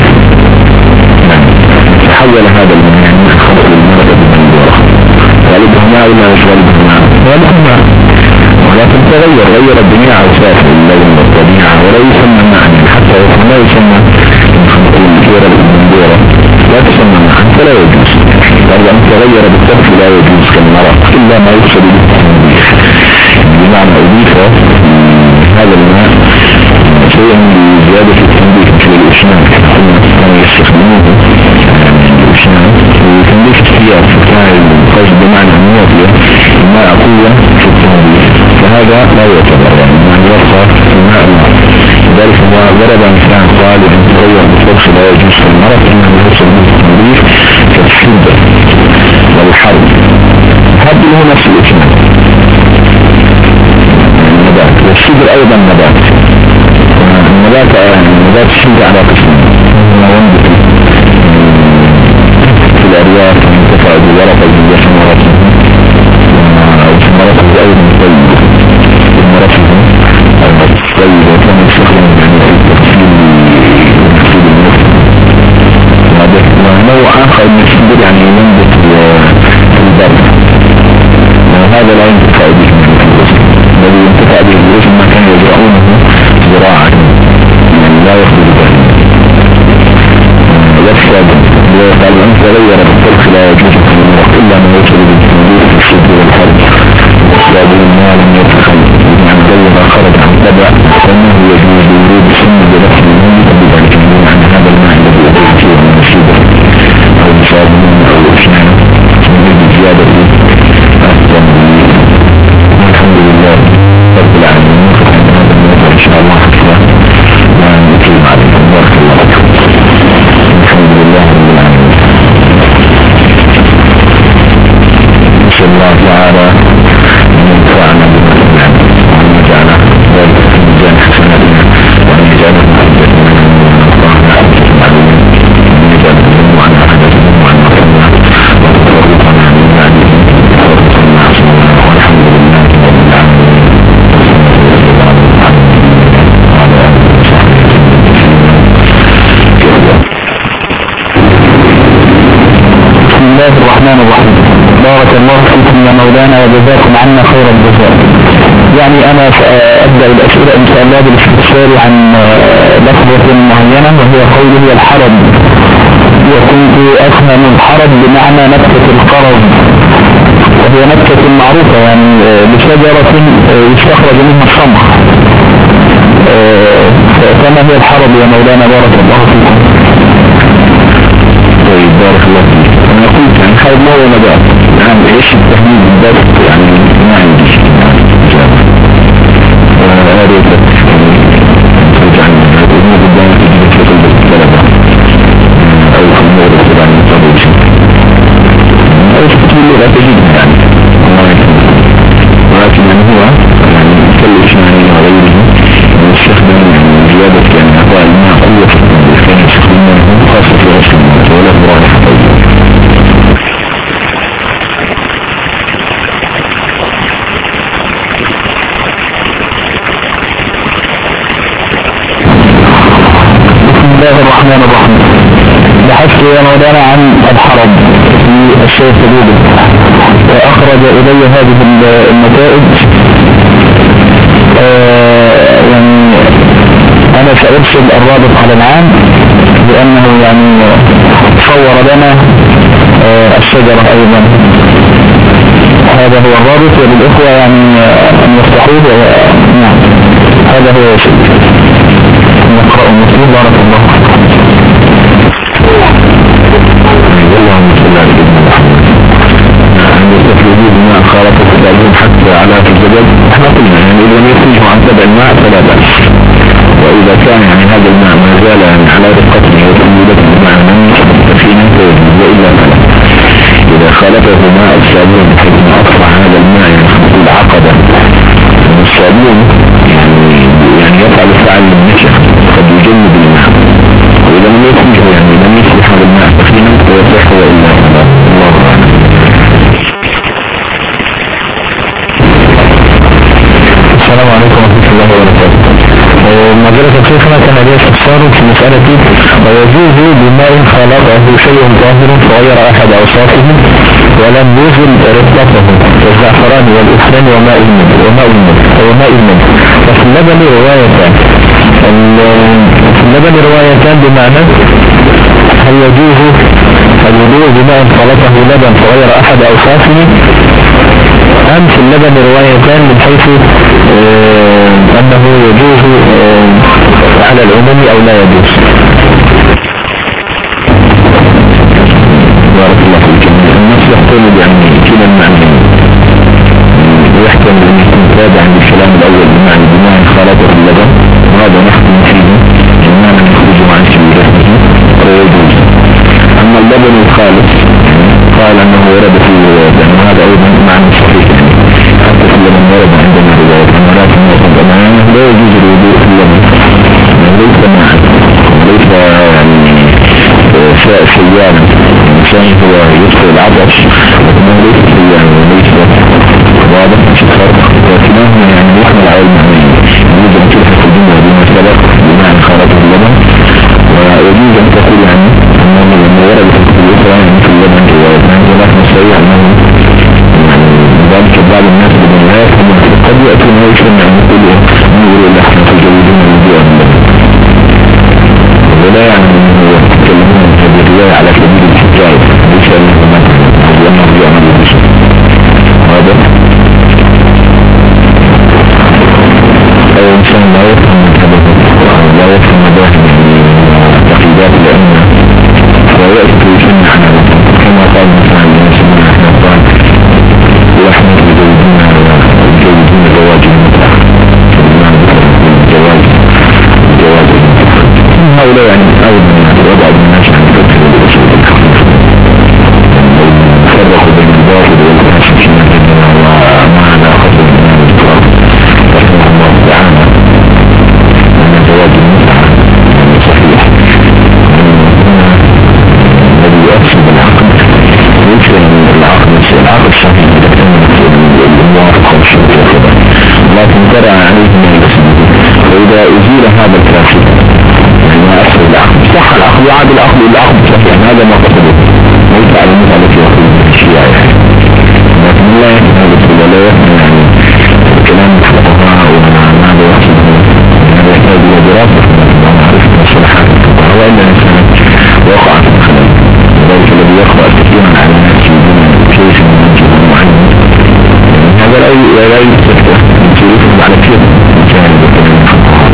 تحول هذا الماء يعني خلق المرق بالمنظورة غالبه ماء ولا مش غالبه ماء؟ غالبه ماء، ولكن غير الدنيا أوصاف اللون والطبيعة ولا يسمى ماء، حتى لا يسمى الكيرة بالمنظورة لا تسمى ماء فلا يجوز. وإذا تغير بالطبخ لا يجوز كالمرق إلا ما يفسد به التنظيف، بمعنى أضيف هذا الماء شيئا لزيادة التنظيف مثل الإشنان كانوا يستخدموه الإشنان وتنظيف الثياب فكان القصد بمعنى موضع الماء قوة في التنظيف، فهذا لا يعتبر يعني يرفع الماء الماء. لذلك هو ضرب مثال قال إن تغير بالطبخ لا يجوز كالمرق إنه يفسد به التنظيف كالشدة والحرب. الحرب هو نفس الإشنان النبات، والشجر أيضا نبات. النبات الشجر على قسم ينبت في الأرياف وينتفع بورقة وثمرته أو ثمرته أيضا طيب ثمرته طيب وكان يستخدم يعني في التغسيل وتغسيل المخ. ونوع آخر من الشجر يعني ينبت في البر، وهذا لا ينتفع به من الوزن، الذي ينتفع به الوزن ما كان يزرعونه زراعة يعني لا يخرج به يفسد. وقال أن تغير بالطبخ لا يجوز كالمرق إلا ما يوصل بالتنظيف في الشد والحرب وإسلاب ما لم يتخل يعني غير خرج عن تبع فإنه يجوز ورود السن بنفس المنزل بذلك يقول عن هذا الماء الذي يدعي فيه من الشجر أو بصابون أو إشنان من زيادة التنظيف. الحمد لله رب العالمين. هذا الموضوع إن شاء الله حتى لا نتكلم عليكم. بارك الله فيكم. الحمد لله رب العالمين. نسأل الله تعالى أن ينفعنا بما سمعنا وأن يجعل ذلك في ميزان حسناتنا وأن يجعلنا حجة لنا ونفعنا حجة المعلومين وأن يجعل جموعنا حجة جموعنا وفرنا وتفرقنا من بعده وتفرقنا عصمنا. والحمد لله رب العالمين. بسم الله الرحمن الرحيم. بارك الله فيكم يا مولانا وجزاكم عنا خير الجزاء. يعني أنا أبدأ الأسئلة إن شاء الله بالاستفسار عن لفظة معينة وهي قوله الحرب، وكنت أفهم الحرب بمعنى نبتة القرض، وهي نبتة معروفة يعني لشجرة يستخرج منها الصمغ، فما هي الحرب يا مولانا؟ بارك الله فيكم. طيب بارك الله فيك. أنا قلت يعني حرب ما هو نبات، يعني إيش التحديد بالضبط يعني ما عندي إجابة ولا أريد لك ترجع عن الأمور قدامك تجد في قلب الطلبة أو في الأمور التبع من طبيب شيء أو تكتب لا تجدها يعني الله يكون. ولكن يعني هو يعني يكلف يعني وغيره يستخدم يعني زيادة يعني أضاء الماء قوة في التنظيف، كان يستخدمونه خاصة في غسل الماء ولا في رائحة طيبة. بسم الله الرحمن الرحيم. بحثت يا مولانا عن الحرب في الشيخ جوجل وأخرج إلي هذه النتائج. يعني أنا سأرسل الرابط على العام لأنه يعني صور لنا الشجرة أيضا. هذا هو الرابط وللإخوة يعني أن يفتحوه. نعم هذا هو شيء نقرأ المسلم. بارك الله فيكم. اللهم صل على سيدنا محمد. عند التفريد الماء خالطه في الألوم حتى على في الجبل. احنا قلنا يعني إذا لم يخرجه عن تبع الماء فلا بأس، وإذا كان يعني هذا الماء ما زال يعني على رقته وتمويلته بمعنى خالطه ماء الصابون بحيث ما أصبح هذا الماء يدخل عقبة الصابون يعني يفعل فعل النشا قد يجنب الماء، وإذا لم يكن يعني لم يصبح هذا الماء سخينا فيصح إلا الله أعلم. السلام عليكم ورحمة الله وبركاته. مجرد شيخنا كان لديه استفسار في مسألة ويجوز بماء خلطه شيء ظاهر فغير أحد أوصافه ولم يزل رطبته كالزعفران والإسلام وماء المد وفي اللبن روايتان بمعنى هل يجوز الوضوء بماء خلطه لبن فغير أحد أوصافه، أم في اللبن روايتان من حيث أنه يجوز على العموم أو لا يجوز؟ بارك الله فيك. النص يحتمل يعني كلا المعنى، ويحتمل أن يكون تابع عند الكلام الأول بمعنى بماء خلطه اللبن، وهذا نحكم فيه إنما نخرج عن شبهته ويجوز. أما اللبن الخالص قال أنه ورد في رواية، وهذا أيضا معنى صحيح حتى في اللبن ورد عندنا رواية، أما لا تنوصل أمامه لا يجوز الوضوء في اللبن، ليس معه ليس يعني سيانا الإنسان هو يدخل العطش لكنه ليس سيانا وليس واضح في الفرق، ولكنه يعني يحمل على المعنى. يجوز أن تلحق الجملة بما سبق بمعنى خالطه اللبن، ويجوز أن تقول يعني أنه لما ورد في الأخرى يعني في اللبن روايتان، ولكن الصحيح أنه ذلك بعض الناس بالنهاية قد يأتون ويشمع نقول نقول إلا احنا تجوزون الوضوء اللبن، ولا يعني أنه يتكلمون هذه الرواية على سبيل الحكاية ليس أنه مثلا أو أنه يعمل بشيء. هذا أي إنسان لا يفهم لا يفهم مذاهب تقييدات الأئمة فيأتي يشمع عنها، كما قال مثلا يسمون احنا قال واحنا يجوزون زواج المتعة جواز هؤلاء يعني أول من وضع الناس عن فتح الأسود الحقيقة فرقوا بين الباطل والفاسد في مجدنا ومعنى خطر الإمام الإسلام رحمه الله تعالى أن زواج المتعة صحيح الذي يؤثر بالعقل ليس العقل الصحيح إذا كان الموافقة والشرط والخبر، لكن ترى عليه من الاسم، فإذا أزيل هذا الفاسد ما أثر العقل صح العقل وعاد العقل صحيح، هذا ما قصده ليس على المسألة يقول الشيعة لكن لا يفهم هذا السؤال ولا يفهم يعني الكلام الفقهاء وماذا يحصله، هذا يحتاج إلى دراسة ومعرفة مصطلحات الفقهاء، وإلا الإنسان وقع في الخلل، ذلك الذي يقرأ كثيرا على الناس بدون كيف من وجه معين هذا لا يستطيع يصيرهم على كيف كان يتكلم الفقهاء.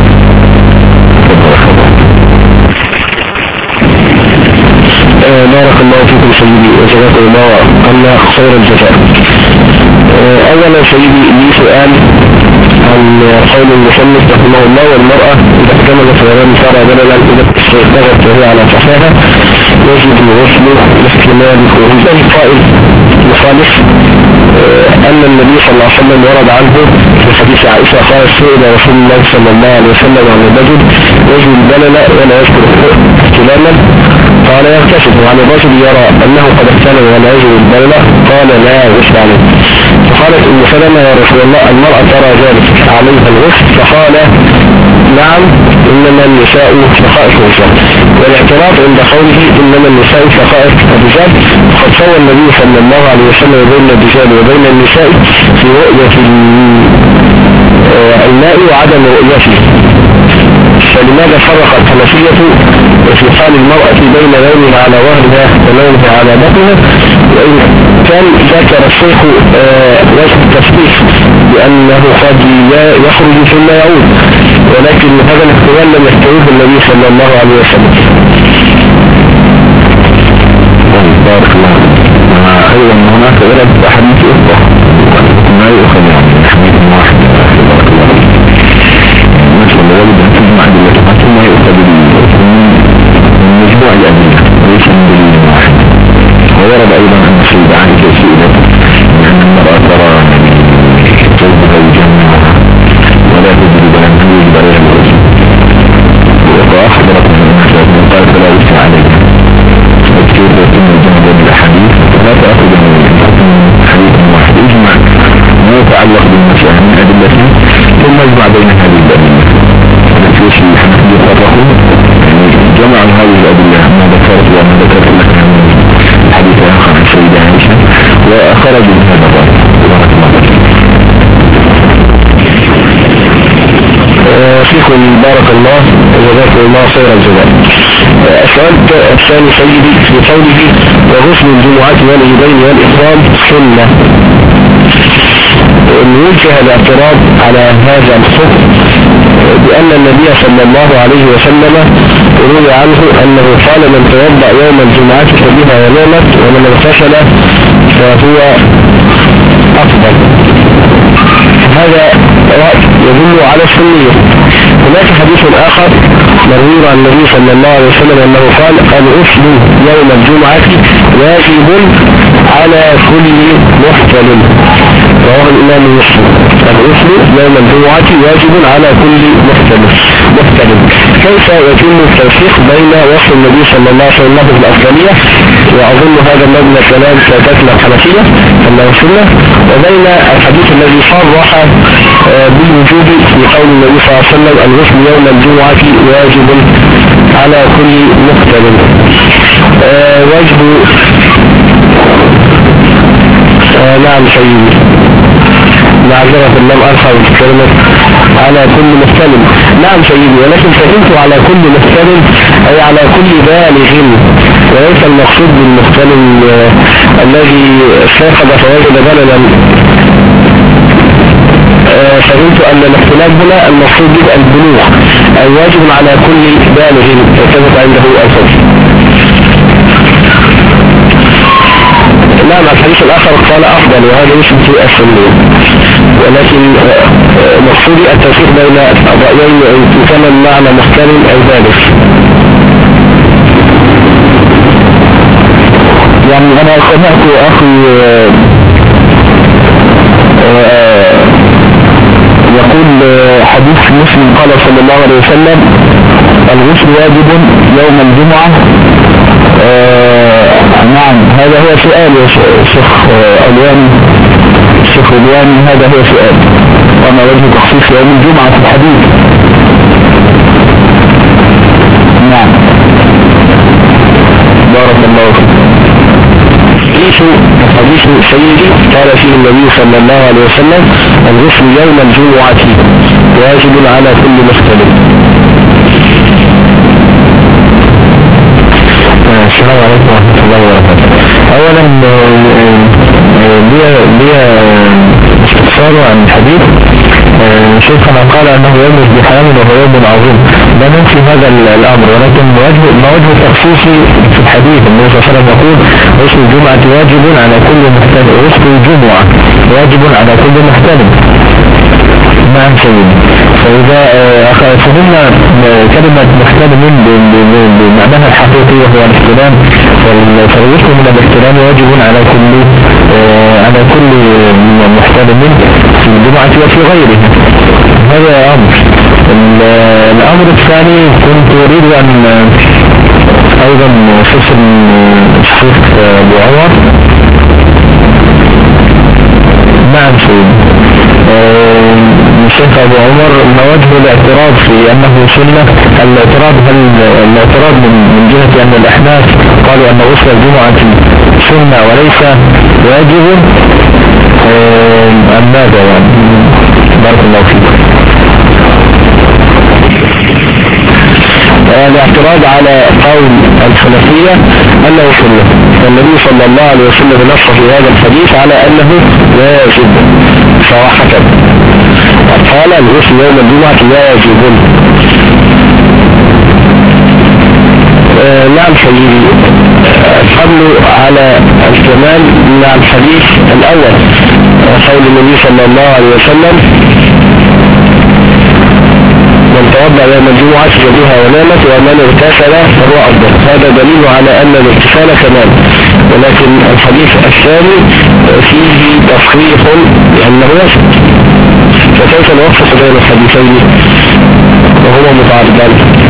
بارك الله فيكم سيدي وجزاكم الله عنا خير الجزاء. اولا سيدي لي سؤال عن قول المصنف رحمه الله والمرأة اذا اكتملت ولم ترى بللا اذا استيقظت وهي على صفاها يجب الغسل لاحتمال خروج القائل مخالف ان النبي صلى الله عليه وسلم ورد عنه في حديث عائشة قال سئل رسول الله صلى الله عليه وسلم عن الرجل يجب البلل ولا يذكر احتلاما قال يغتسل، وعن الرجل يرى انه قد احتلم ولا يجب البلل قال لا غسل عليه. فقالت ام سلمة يا رسول الله المرأة ترى ذلك عليها الغسل؟ فقال نعم انما النساء شقائق الرجال، والاعتراض عند قوله انما النساء شقائق الرجال قد سوى النبي صلى الله عليه وسلم بين الرجال وبين النساء في رؤية الماء وعدم رؤيته، فلماذا فرق الحنفية في حال المرأة بين لونها على ظهرها ولونها على بطنها؟ وإن كان ذكر الشيخ وجه التفكيك بأنه قد يخرج ثم يعود، ولكن هذا الاحتمال لم يحتويه النبي صلى الله عليه وسلم. بارك الله. أيضا هناك ورد حديث أخرى ما يؤخذ يعني حديث واحد بارك الله مثل الولد أن تجمع بالله ثم يؤخذ من مجموع الأدلة ليس من دليل واحد. وورد أيضا أن سيد علي نجمع بين هذه الأدلة التي الحنفية فرقوا جمعوا هذه الأدلة ما ذكرت وما ذكرت لك من حديث آخر عن سيدة عائشة وخرجوا من هذا الرأي. بارك الله فيكم بارك الله وجزاكم الله خير الجزاء. السؤال الثاني سيدي في قوله وغسل الجمعة والعيدين والإحرام سنة، وجه الاعتراض على هذا الحكم بأن النبي صلى الله عليه وسلم روي عنه أنه قال من توضأ يوم الجمعة فبها ونامت ومن اغتسل فهو أفضل. هذا رأي يدل على السنية. هناك حديث آخر مروي عن النبي صلى الله عليه وسلم أنه قال الغسل يوم الجمعة واجب على كل محتلم، رواه الإمام مسلم. الغسل يوم الجمعة واجب على كل محتلم. كيف يتم التوفيق بين وصف النبي صلى الله عليه وسلم بالأفضلية، وأظن هذا النوع من الكلام سادتنا الحنفية أنه سنة، وبين الحديث الذي صرح بالوجوب في قول النبي صلى الله عليه وسلم الغسل يوم الجمعة واجب على كل محتلم. واجب نعم سيدي، معذرة لم أرفع كلمة على كل محتلم. نعم سيدي، ولكن فهمت على كل محتلم أي على كل بالغ، وليس المقصود بالمحتلم الذي فاقد فوجد بلدا. فهمت أن الاختلاف هنا المقصود به البلوغ أي واجب على كل بالغ ثبت عنده الحكم. نعم الحديث الآخر قال أفضل، وهذا يثبت السنة، ولكن مقصود التوفيق بين الرأيين إن كان المعنى محتمل أو بالغ. يعني أنا سمعت أخي يقول حديث مسلم قال صلى الله عليه وسلم الغسل واجب يوم الجمعة. نعم هذا هو سؤال يا شيخ ألواني، الشيخ ألواني هذا هو سؤال، وما وجه تخصيص يوم الجمعة في الحديث؟ نعم بارك الله فيك. حديث سيدي قال فيه النبي صلى الله عليه وسلم الغسل يوم الجمعة واجب على كل محتلم. السلام عليكم ورحمة الله وبركاته. أولا لي استفسار عن الحديث. شيخنا قال أنه يوم ازدحام وهو يوم عظيم، لا ننفي هذا الأمر، ولكن ما وجه التخصيص في الحديث؟ النبي صلى الله عليه وسلم يقول غسل الجمعة واجب على كل محتلم، غسل الجمعة واجب على كل محتلم. نعم سيدي، فإذا فهمنا كلمة محتلم بمعناها الحقيقي وهو الاحتلام، فالغسل من الاحتلام واجب على كل محتلم في الجمعة وفي غيره. هذا أمر. الأمر الثاني كنت أريد أن أيضا أفصل الشيخ أبو عمر. نعم سيدي، الشيخ أبو عمر ما وجه الاعتراض في أنه سنة؟ الاعتراض من جهة أن الأحناف قالوا أن غسل الجمعة سنة وليس واجب، أم ماذا يعني؟ بارك الله فيك. الاعتراض على قول الحنفية أنه سنة، فالنبي صلى الله عليه وسلم نص في هذا الحديث على أنه واجب صراحة، قال الغسل يوم الجمعة واجب. نعم سيدي، الحمل على الكمال مع الحديث الأول قول النبي صلى الله عليه وسلم من توضأ يوم الجمعة فبها ونامت ومن اغتسل فهو أفضل. هذا دليل على أن الاغتسال كمال، ولكن الحديث الثاني فيه تصريح بأنه واجب، فكيف نوفق بين الحديثين وهما متعارضان؟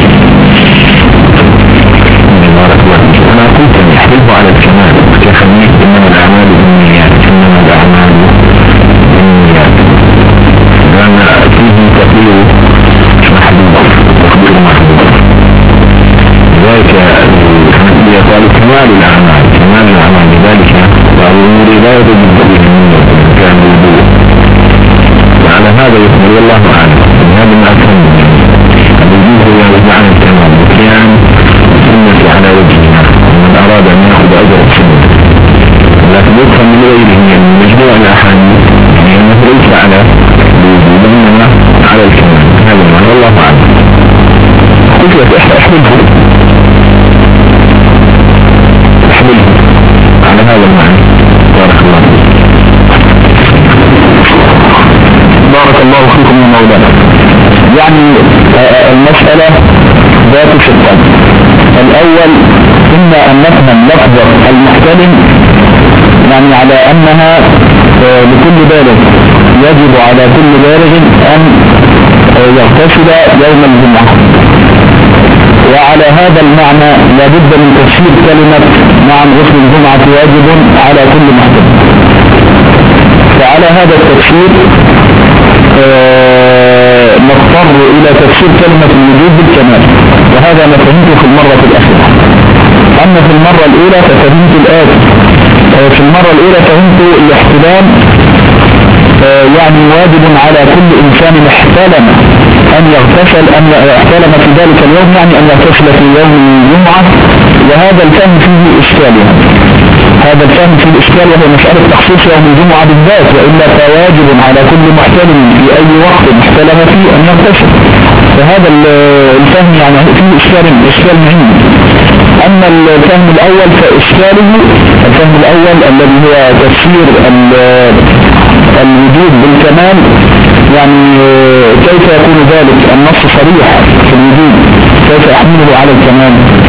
أنا كنت يحبه على الكمال كخميس إنما الأعمال بالنيات، إنما الأعمال بالنيات، لأن فيه فكرة احمله على هذا المعنى. بارك الله بارك الله فيكم يا مولانا. يعني المسألة ذات شقين. الأول إما أن نفهم لفظة المحتلم يعني على أنها لكل بالغ، يجب على كل بالغ أن يغتسل يوم الجمعة، وعلى هذا المعنى لابد من تفسير كلمة نعم غسل الجمعة واجب على كل محتلم. فعلى هذا التفسير نضطر إلى تفسير كلمة الوجوب بالكمال، وهذا ما فهمته في المرة الأخيرة. أما في المرة الأولى ففهمت الآتي. في المرة الأولى فهمت الاحتلام يعني واجب على كل إنسان احتلم أن يغتسل، أن احتلم في ذلك اليوم يعني أن يغتسل في يوم الجمعة، وهذا الفهم فيه إشكال. هذا الفهم فيه إشكال وهو مسألة تخصيص يوم الجمعة بالذات، وإلا فواجب على كل محتلم في أي وقت احتلم فيه أن يغتسل. فهذا الفهم يعني فيه إشكال مهم. أما الفهم الأول فإشكاله الفهم الأول الذي هو تفسير الوجود بالكمال، يعني كيف يكون ذلك؟ النص صريح في الوجود، كيف أحمله على الكمال؟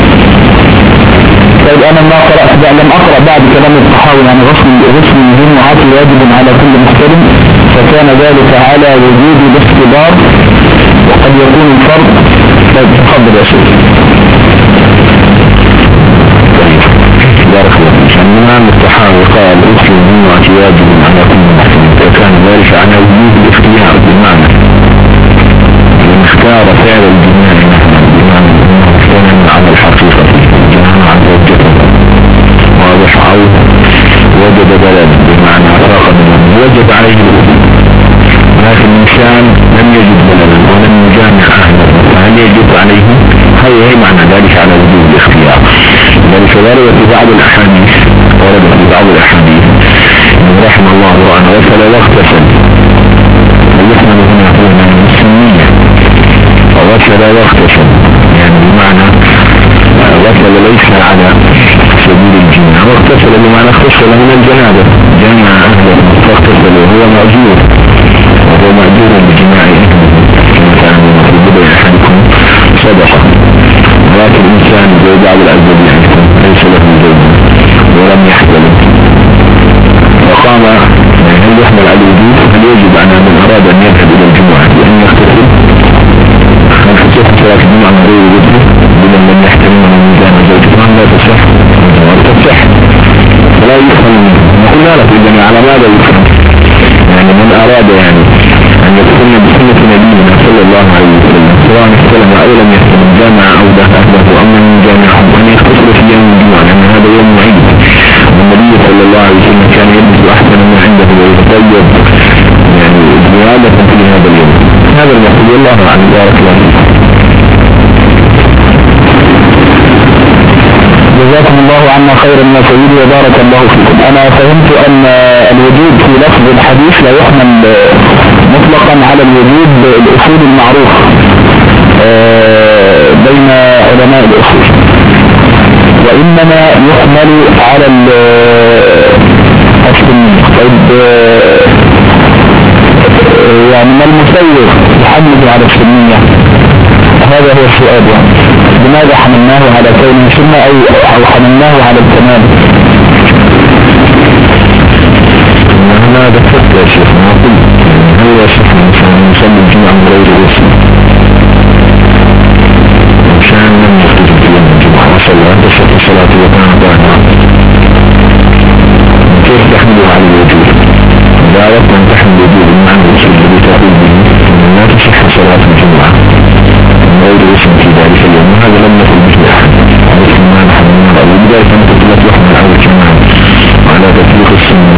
طيب أنا لم أقرأ بعد كلام الطحاوي يعني غسل الجمعة واجب على كل محترم، فكان ذلك على وجود الاختبار وقد يكون الفرق. طيب تفضل يا شيخ. بارك الله فيك. الإمام الطحاوي قال غسل الجمعة واجب على كل محترم، فكان ذلك على وجود الاختيار، بمعنى من اختار فعل الجماع بمعنى كان على الحقيقة جماع عن زوجته واضح أو وجد بلد بمعنى أفاق منه وجد عليه الوجود، لكن الإنسان لم يجد بلدا ولم يجامع أهله، فهل يجب عليه؟ هي معنى ذلك على وجود الاختيار. ذلك ورد في بعض الأحاديث رحم الله وأنا غسل واغتسل، ويحمل هنا هنا السنية، وغسل واغتسل يعني بمعنى غسل ليس على سبيل الجنة، واغتسل بمعنى اغتسل من الجنابة، جمع أهله واغتسل وهو مأجور بجماع أهله كما كان في بدء أحدكم صدقة. ولكن الإنسان زي بعض الأسباب يحكم ليس له زوج ولم يحتلم وقام، يعني هل يحمل على الوجود؟ هل يجب على من أراد أن يذهب إلى الجمعة بأن يغتسل؟ هل تصح صلاة الجمعة من غير وجود بمن لم يحتلم من جامع زوجته؟ لا تصح، تصح فلا يفهم منه. نقول لك إذن على ماذا يفهم؟ يعني من أراد يعني أن يكون بسنة نبينا صلى الله عليه وسلم سواء احتلم أو لم يحتلم، جامع أو دافع أهله أو من جامعه، أن يغتسل في يوم الجمعة لأن هذا يوم عيد، والنبي صلى الله عليه وسلم كان يلبس أحسن ما عنده ويتطيب يعني زيادة في هذا اليوم. هذا المقصود والله أعلم. بارك الله فيكم. جزاكم الله عنا خيرا يا سيدي وبارك الله فيكم. أنا فهمت أن الوجود في لفظ الحديث لا يحمل مطلقا على الوجود الأصول المعروف بين علماء الأصول، وإنما يحمل على السنية. طيب يعني ما المسير يحمل على السنية؟ هذا هو السؤال. يعني لماذا حملناه على كونه سنة أو حملناه على الكمال؟ هنا ذكرت يا شيخ ما قلت هل يصح الإنسان يصلي الجمعة من غير غسل؟ إنسان لم يغتسل في يوم الجمعة وصلى تصح الصلاة وكان ضاعنا، كيف تحمله على الوجود؟ إذا أردت أن تحمل الوجود بمعنى الوصول الذي تقول به لا تصح صلاة الجمعة من غير غسل في ذلك اليوم، هذا لم يقل به أحد عليكم ما نحملنا، ولذلك أنت لا تحمل على الكمال وعلى تطبيق السنة.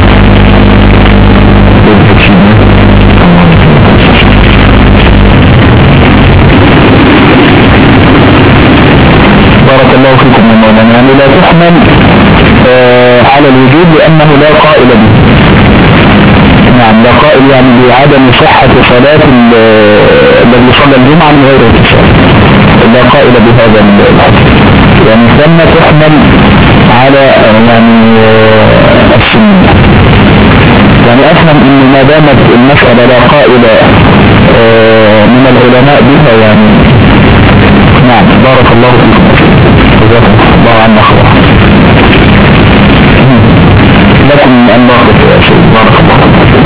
بارك الله فيكم يا مولانا. يعني لا تحمل على الوجود لأنه لا قائل به. نعم لا قائل يعني بعدم صحة صلاة الذي صلى الجمعة من غير اغتسال. لا قائل بهذا الأصل، يعني ثم تحمل على يعني السنة. يعني أفهم إن ما دامت المسألة لا قائل من العلماء بها يعني نعم. بارك الله فيكم، جزاكم الله عنا خير. لكم أن ناخذ يا شيخ. بارك الله فيكم.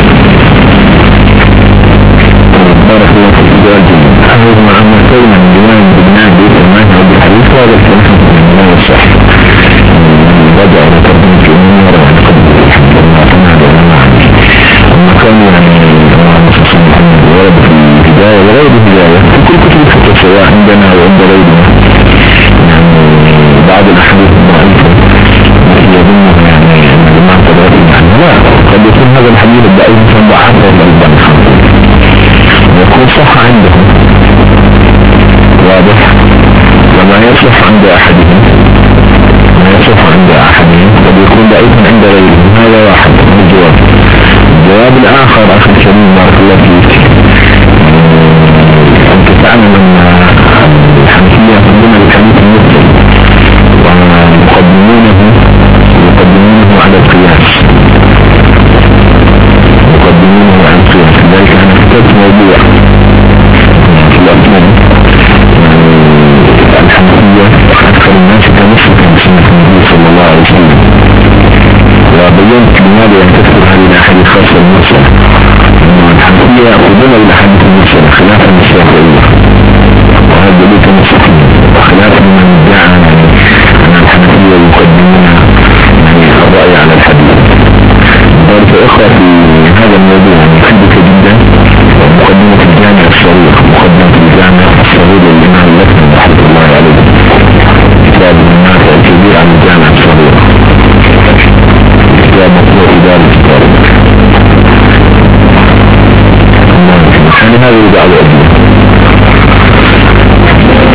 بارك الله فيك. أعوذ مع مسؤولنا من ديوان بناء بيت المنهج الحديث وهذا الكلام من الله الصحيح بدأ على تربية الأمور وعلى قدر الحمد لله تنادى لنا عنه. أما كان يعني الله صلى الله عليه وسلم ورد في البداية وغير البداية في كل كتب الفقه سواء عندنا وعند غيرنا يعني بعض الأحاديث الضعيفة يظنها يعني أن الجماعة تدرك عنه، لا، قد يكون هذا الحديث الضعيف ضعفه الألباني يكون صح عندهم واضح، وما يصح عند أحدهم ما يصح عند أحدهم قد يكون ضعيفا عند غيرهم. هذا واحد من الجواب. الجواب الآخر أخي الكريم بارك الله فيك،